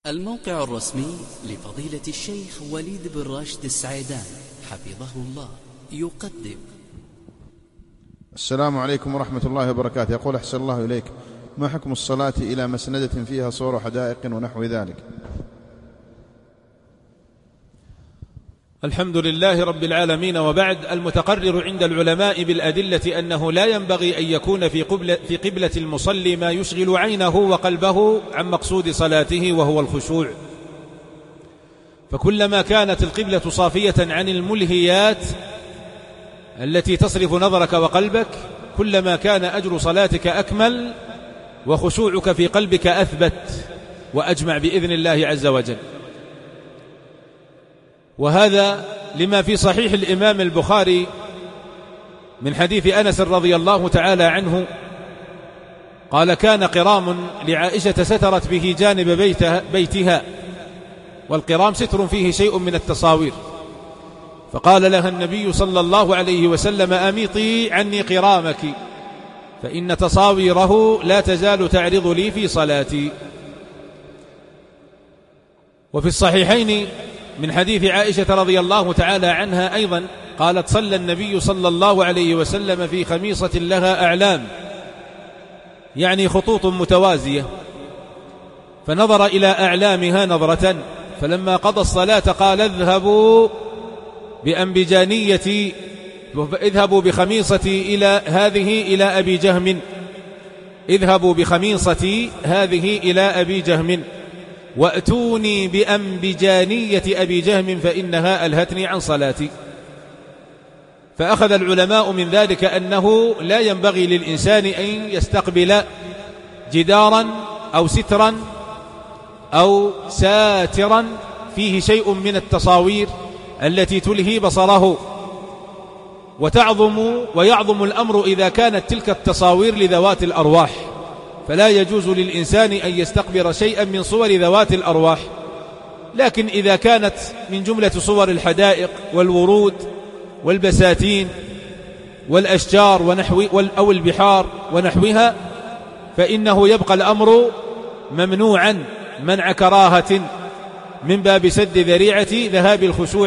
الموقع الرسمي لفضيلة الشيخ وليد بن راشد السعيدان حفظه الله يقدم. السلام عليكم ورحمة الله وبركاته. يقول أحسن الله إليك، ما حكم الصلاة إلى مسندة فيها صور حدائق ونحو ذلك؟ الحمد لله رب العالمين، وبعد. المتقرر عند العلماء بالأدلة أنه لا ينبغي أن يكون في قبلة المصلي ما يشغل عينه وقلبه عن مقصود صلاته وهو الخشوع، فكلما كانت القبلة صافية عن الملهيات التي تصرف نظرك وقلبك كلما كان أجر صلاتك أكمل وخشوعك في قلبك أثبت وأجمع بإذن الله عز وجل. وهذا لما في صحيح الإمام البخاري من حديث أنس رضي الله تعالى عنه قال: كان قرام لعائشة سترت به جانب بيتها، والقرام ستر فيه شيء من التصاوير، فقال لها النبي صلى الله عليه وسلم: أميطي عني قرامك فإن تصاويره لا تزال تعرض لي في صلاتي. وفي الصحيحين من حديث عائشة رضي الله تعالى عنها أيضا قالت: صلى النبي صلى الله عليه وسلم في خميصة لها أعلام، يعني خطوط متوازية، فنظر إلى أعلامها نظرة، فلما قضى الصلاة قال: اذهبوا بأنبجانيتي، اذهبوا بخميصتي إلى أبي جهم، اذهبوا بخميصتي هذه إلى أبي جهم وأتوني بأنبجانية أبي جهم فإنها ألهتني عن صلاتي. فأخذ العلماء من ذلك أنه لا ينبغي للإنسان أن يستقبل جدارا أو سترا أو ساترا فيه شيء من التصاوير التي تلهي بصره، ويعظم الأمر إذا كانت تلك التصاوير لذوات الأرواح، فلا يجوز للإنسان أن يستقبل شيئا من صور ذوات الأرواح. لكن إذا كانت من جملة صور الحدائق والورود والبساتين والأشجار أو البحار ونحوها، فإنه يبقى الأمر ممنوعا منع كراهة من باب سد ذريعة ذهاب الخشوع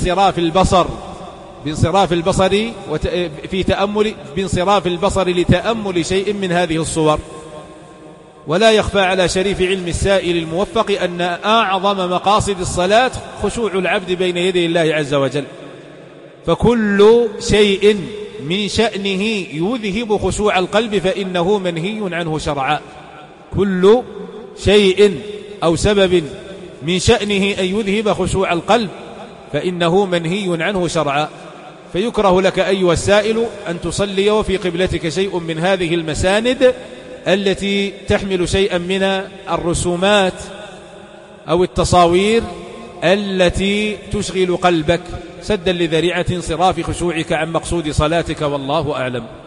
بانصراف البصر لتأمل شيء من هذه الصور. ولا يخفى على شريف علم السائل الموفق أن أعظم مقاصد الصلاة خشوع العبد بين يدي الله عز وجل، فكل شيء من شأنه يذهب خشوع القلب فإنه منهي عنه شرعا. كل شيء أو سبب من شأنه أن يذهب خشوع القلب فإنه منهي عنه شرعا. فيكره لك أيها السائل أن تصلي وفي قبلتك شيء من هذه المساند التي تحمل شيئا من الرسومات أو التصاوير التي تشغل قلبك سدا لذريعة انصراف خشوعك عن مقصود صلاتك، والله أعلم.